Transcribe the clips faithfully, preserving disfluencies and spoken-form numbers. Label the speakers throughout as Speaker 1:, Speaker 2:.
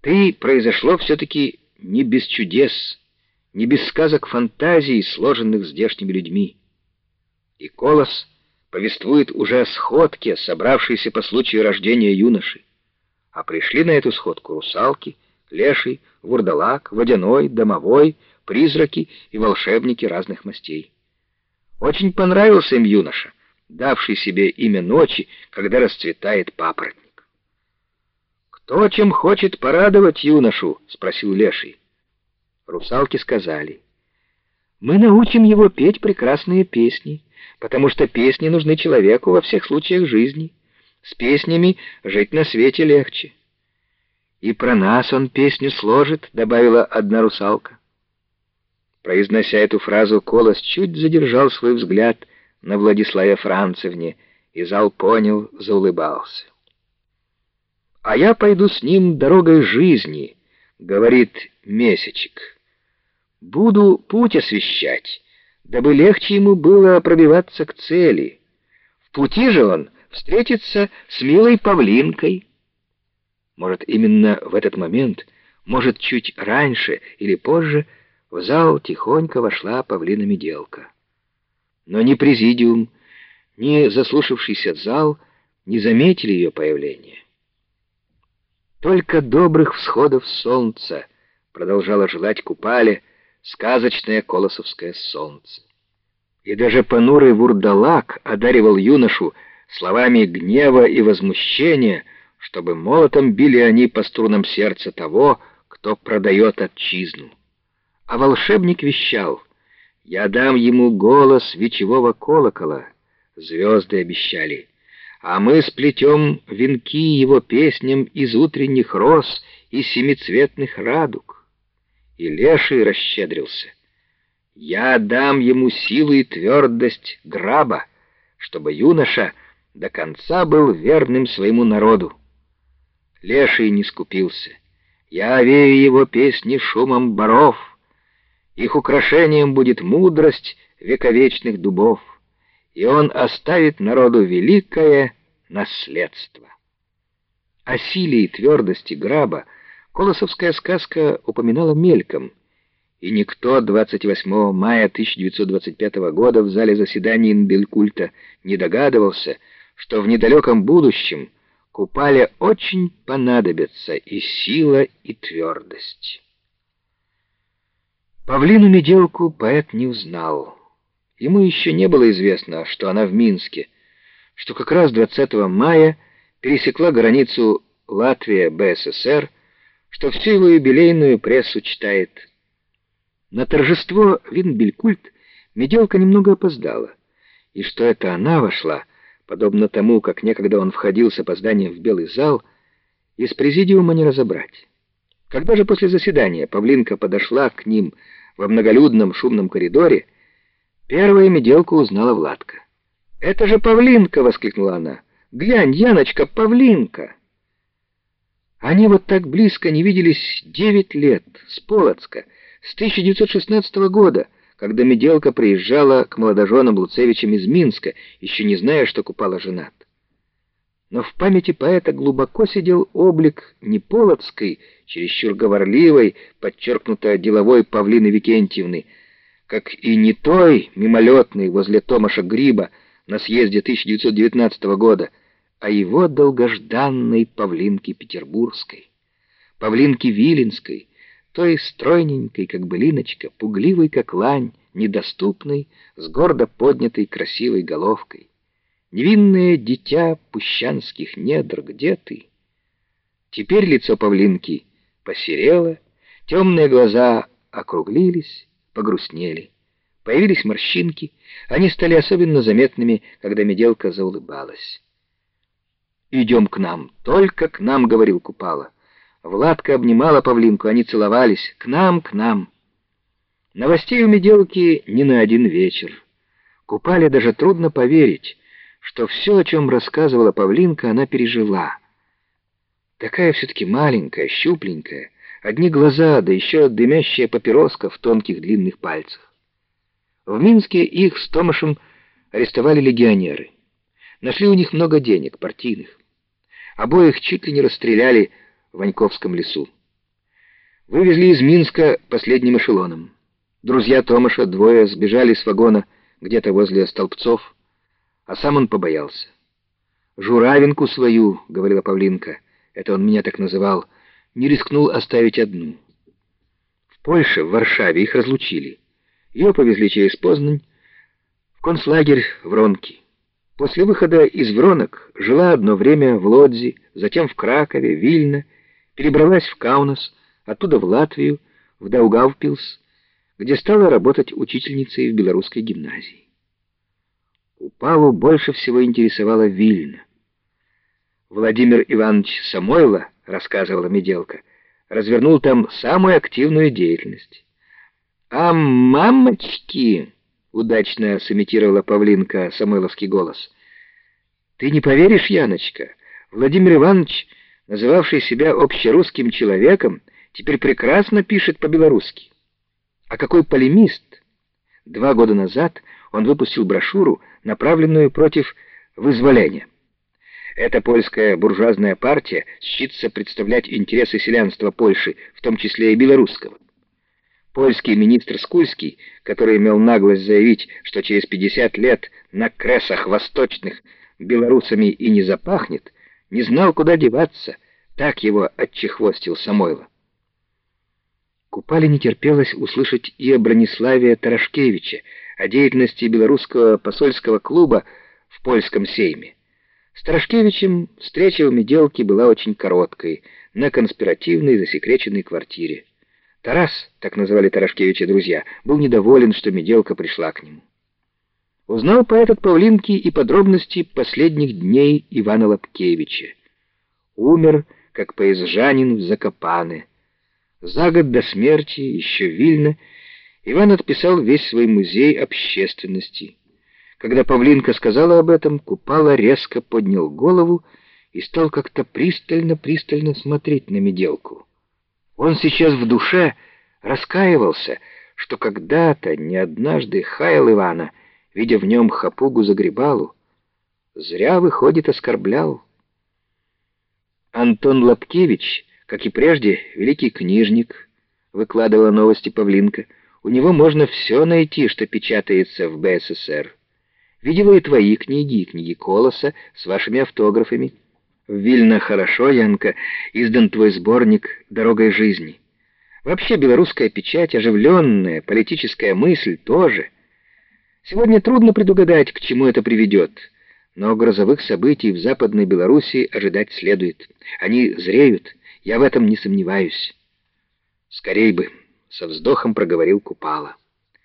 Speaker 1: Ты произошло все-таки не без чудес, не без сказок фантазий, сложенных здешними людьми. И Колос повествует уже о сходке, собравшейся по случаю рождения юноши. А пришли на эту сходку русалки, леший, вурдалак, водяной, домовой, призраки и волшебники разных мастей. Очень понравился им юноша, давший себе имя ночи, когда расцветает папоротник. «Кто чем хочет порадовать юношу?» — спросил леший. Русалки сказали: «Мы научим его петь прекрасные песни, потому что песни нужны человеку во всех случаях жизни. С песнями жить на свете легче». «И про нас он песню сложит», — добавила одна русалка. Произнося эту фразу, Колос чуть задержал свой взгляд на Владиславе Францевне, и зал понял, заулыбался. «А я пойду с ним дорогой жизни», — говорит Месячик. «Буду путь освещать, дабы легче ему было пробиваться к цели. В пути же он встретится с милой павлинкой». Может, именно в этот момент, может, чуть раньше или позже, в зал тихонько вошла павлина-меделка. Но ни президиум, ни заслушавшийся зал не заметили ее появления. «Только добрых всходов солнца», — продолжало желать Купале сказочное колосовское солнце. И даже понурый вурдалак одаривал юношу словами гнева и возмущения, чтобы молотом били они по струнам сердца того, кто продает отчизну. А волшебник вещал: «Я дам ему голос вечевого колокола», звезды обещали, «а мы сплетем венки его песням из утренних роз и семицветных радуг». И леший расщедрился: «Я дам ему силу и твердость граба, чтобы юноша до конца был верным своему народу». Леший не скупился: «Я овею его песни шумом боров, их украшением будет мудрость вековечных дубов, и он оставит народу великое наследство». О силе и твердости граба колосовская сказка упоминала мельком, и никто двадцать восьмого мая тысяча девятьсот двадцать пятого года в зале заседаний Инбелькульта не догадывался, что в недалеком будущем Купале очень понадобятся и сила, и твердость. Павлину-меделку поэт не узнал. Ему еще не было известно, что она в Минске, что как раз двадцатого мая пересекла границу Латвия-БССР, что всю его юбилейную прессу читает. На торжество в Инбелькульт меделка немного опоздала, и что это она вошла, подобно тому, как некогда он входил с опозданием в белый зал, из президиума не разобрать. Когда же после заседания Павлинка подошла к ним во многолюдном шумном коридоре, первая меделку узнала Владка. «Это же Павлинка!» — воскликнула она. «Глянь, Яночка, Павлинка!» Они вот так близко не виделись девять лет, с Полоцка, с тысяча девятьсот шестнадцатого года, когда меделка приезжала к молодоженам Луцевичам из Минска, еще не зная, что Купала женат. Но в памяти поэта глубоко сидел облик не полоцкой, чересчур говорливой, подчеркнуто деловой Павлины Викентьевны, как и не той мимолетной возле Томаша Гриба на съезде тысяча девятьсот девятнадцатого года, а его долгожданной Павлинки Петербургской, Павлинки Виленской, той стройненькой, как былиночка, пугливой, как лань, недоступной, с гордо поднятой красивой головкой. Невинное дитя пущанских недр, где ты? Теперь лицо Павлинки посерело, темные глаза округлились, погрустнели. Появились морщинки, они стали особенно заметными, когда меделка заулыбалась. «Идем к нам, только к нам», — говорил Купала. Владка обнимала Павлинку, они целовались. «К нам, к нам». Новостей у меделки не на один вечер. Купале даже трудно поверить, что все, о чем рассказывала Павлинка, она пережила. Такая все-таки маленькая, щупленькая, одни глаза, да еще дымящая папироска в тонких длинных пальцах. В Минске их с Томашем арестовали легионеры. Нашли у них много денег, партийных. Обоих чуть ли не расстреляли в Ваньковском лесу. Вывезли из Минска последним эшелоном. Друзья Томаша, двое, сбежали с вагона где-то возле Столбцов, а сам он побоялся. «Журавинку свою, — говорила Павлинка, — это он меня так называл, — не рискнул оставить одну». В Польше, в Варшаве их разлучили. Ее повезли через Познань в концлагерь Вронки. После выхода из Вронок жила одно время в Лодзи, затем в Кракове, Вильно, перебралась в Каунас, оттуда в Латвию, в Даугавпилс, где стала работать учительницей в белорусской гимназии. Купалу больше всего интересовала Вильна. Владимир Иванович Самойло, рассказывала Меделка, развернул там самую активную деятельность. «А мамочки!» — удачно сымитировала Павлинка самойловский голос. «Ты не поверишь, Яночка, Владимир Иванович, называвший себя общерусским человеком, теперь прекрасно пишет по-белорусски. А какой полемист! Два года назад он выпустил брошюру, направленную против вызволения. Эта польская буржуазная партия считается представлять интересы селянства Польши, в том числе и белорусского. Польский министр Скульский, который имел наглость заявить, что через пятьдесят лет на кресах восточных белорусами и не запахнет, не знал, куда деваться, так его отчехвостил Самойло. Купале не терпелось услышать и о Брониславе Тарашкевиче, о деятельности белорусского посольского клуба в польском сейме. С Тарашкевичем встреча у Меделки была очень короткой, на конспиративной засекреченной квартире. Тарас, так называли Тарашкевича друзья, был недоволен, что Меделка пришла к нему. Узнал поэт от Павлинки и подробности последних дней Ивана Лапкевича. Умер, как поезжанин в Закопане. За год до смерти, еще Вильно, Иван отписал весь свой музей общественности. Когда Павлинка сказала об этом, Купала резко поднял голову и стал как-то пристально-пристально смотреть на Меделку. Он сейчас в душе раскаивался, что когда-то, не однажды, хаял Ивана, видя в нем хапугу-загребалу. Зря, выходит, оскорблял. Антон Лапкевич, как и прежде, великий книжник, выкладывала новости Павлинка. У него можно все найти, что печатается в Бэ Эс Эс Эр. Видела и твои книги, и книги Колоса с вашими автографами. В Вильно хорошо, Янка, издан твой сборник «Дорогой жизни». Вообще белорусская печать, оживленная, политическая мысль тоже. Сегодня трудно предугадать, к чему это приведет, но грозовых событий в Западной Белоруссии ожидать следует. Они зреют, я в этом не сомневаюсь. Скорей бы, со вздохом проговорил Купала.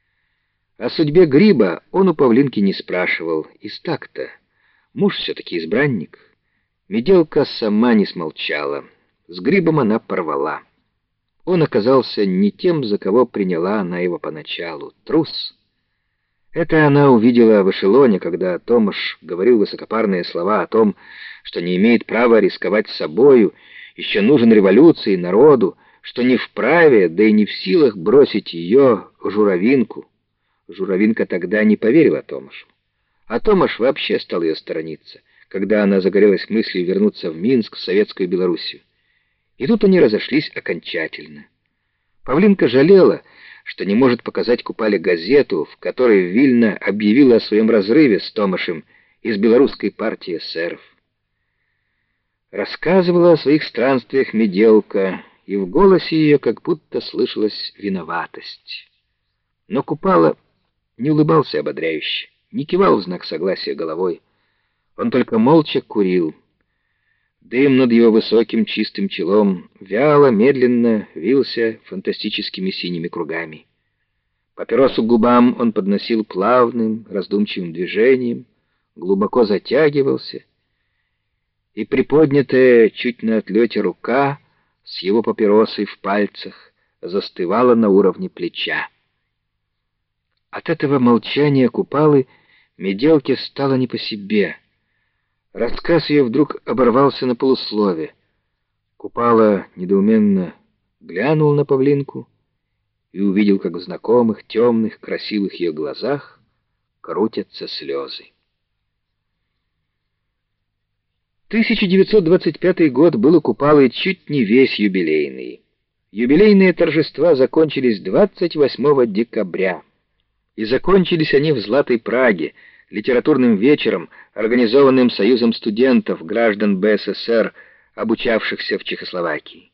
Speaker 1: О судьбе Гриба он у Павлинки не спрашивал, из такта. Муж все-таки избранник. Меделка сама не смолчала. С Грибом она порвала. Он оказался не тем, за кого приняла она его поначалу. Трус. Это она увидела в эшелоне, когда Томаш говорил высокопарные слова о том, что не имеет права рисковать собою, еще нужен революции народу, что не вправе, да и не в силах бросить ее, Журавинку. Журавинка тогда не поверила Томашу. А Томаш вообще стал ее сторониться, когда она загорелась мыслью вернуться в Минск, в Советскую Белоруссию. И тут они разошлись окончательно. Павлинка жалела, что не может показать Купале газету, в которой Вильна объявила о своем разрыве с Томашем из белорусской партии эсеров. Рассказывала о своих странствиях Меделка, и в голосе ее как будто слышалась виноватость. Но Купала не улыбался ободряюще, не кивал в знак согласия головой. Он только молча курил. Дым над его высоким чистым челом вяло, медленно вился фантастическими синими кругами. Папиросу к губам он подносил плавным, раздумчивым движением, глубоко затягивался, и приподнятая чуть на отлете рука с его папиросой в пальцах застывала на уровне плеча. От этого молчания Купалы Меделке стало не по себе. Рассказ ее вдруг оборвался на полуслове. Купала недоуменно глянул на Павлинку и увидел, как в знакомых, темных, красивых ее глазах крутятся слезы. тысяча девятьсот двадцать пятый год был у Купалы чуть не весь юбилейный. Юбилейные торжества закончились двадцать восьмого декабря. И закончились они в Златой Праге, литературным вечером, организованным Союзом студентов, граждан БССР, обучавшихся в Чехословакии.